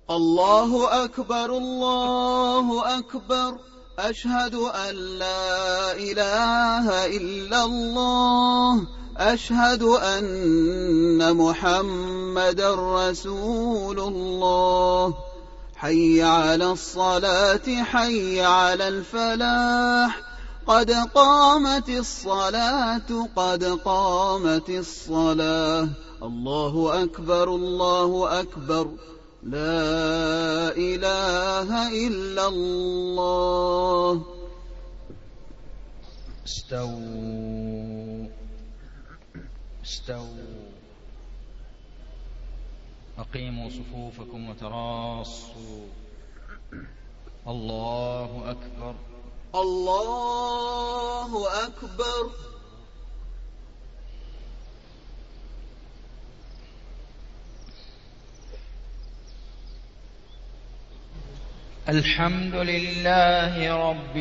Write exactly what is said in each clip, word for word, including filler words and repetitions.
الله أكبر الله أكبر أشهد أن لا إله إلا الله أشهد أن محمدا رسول الله حي على الصلاة حي على الفلاح قد قامت الصلاة قد قامت الصلاة الله أكبر الله أكبر لا إله إلا الله. استووا استووا أقيموا صفوفكم وتراصوا. الله أكبر الله أكبر. الحمد لله رب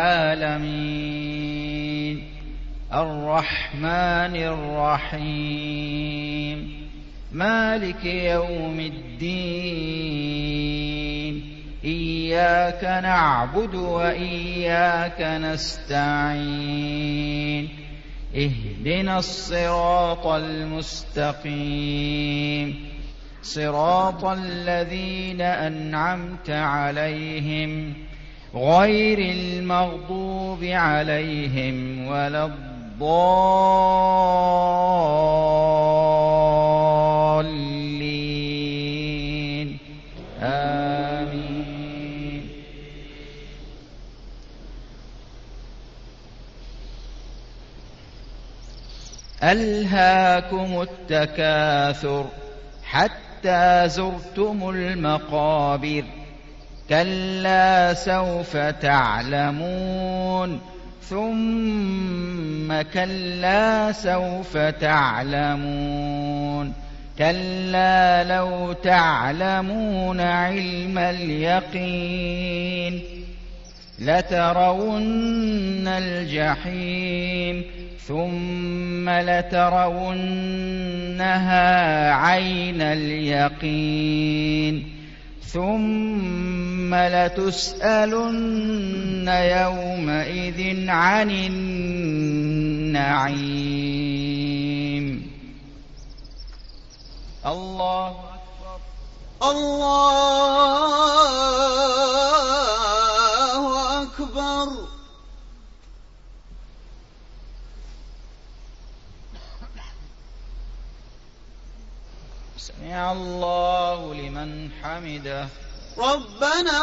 العالمين الرحمن الرحيم مالك يوم الدين إياك نعبد وإياك نستعين اهدنا الصراط المستقيم صراط الذين أنعمت عليهم غير المغضوب عليهم ولا الضالين آمين. ألهاكم التكاثر حتى زرتم المقابر كلا سوف تعلمون ثم كلا سوف تعلمون كلا لو تعلمون علم اليقين لترون الجحيم ثم لترونها عين اليقين ثم لتسألن يومئذ عن النعيم. الله أكبر الله أكبر. سمع الله لمن حمده ربنا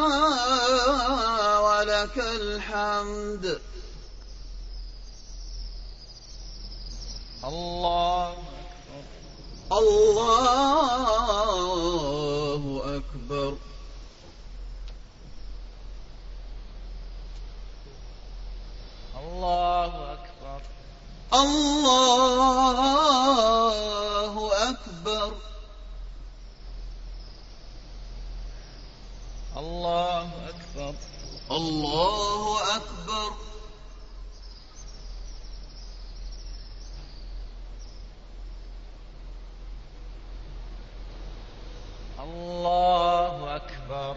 ولك الحمد. الله أكبر الله أكبر. الله أكبر الله أكبر. الله أكبر الله أكبر. الله أكبر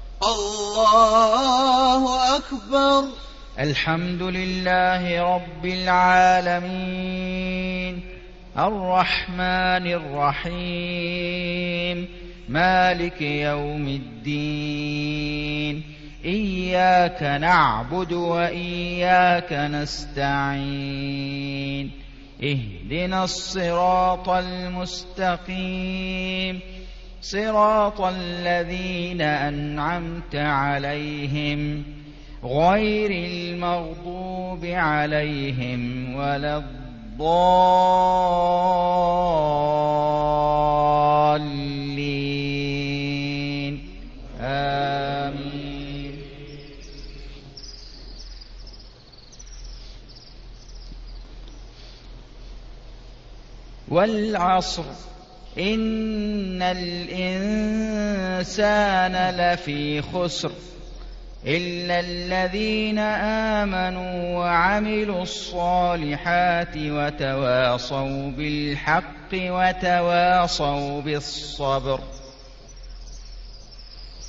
الله أكبر. الحمد لله رب العالمين الرحمن الرحيم مالك يوم الدين إياك نعبد وإياك نستعين اهدنا الصراط المستقيم صراط الذين أنعمت عليهم غير المغضوب عليهم ولا الضالين آمين. والعصر إن الإنسان لفي خسر إلا الذين آمنوا وعملوا الصالحات وتواصوا بالحق وتواصوا بالصبر.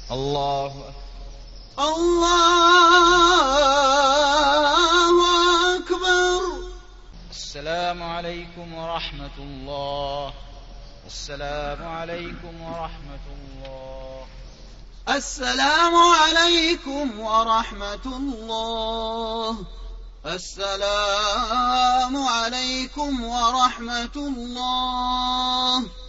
الله أكبر. الله أكبر. السلام عليكم ورحمة الله. السلام عليكم ورحمة الله. السلام عليكم ورحمة الله. السلام عليكم ورحمة الله.